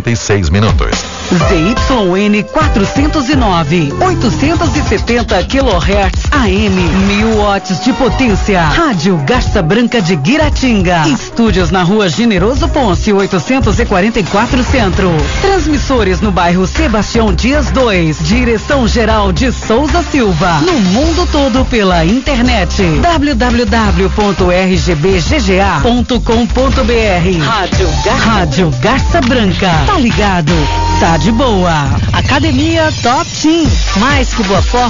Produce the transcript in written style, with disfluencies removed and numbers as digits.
46 minutos. ZYN 409, 870 kHz AM, 1000 watts de potência. Rádio Garça Branca de Guiratinga. Estúdios na Rua Generoso Ponce, 844 Centro. Transmissores no bairro Sebastião Dias 2. Direção-geral de Souza Silva. No mundo todo pela internet. www.rgbgga.com.br. Rádio Garça Branca. Tá ligado? Tá de boa. Academia Top Team. Mais que boa forma.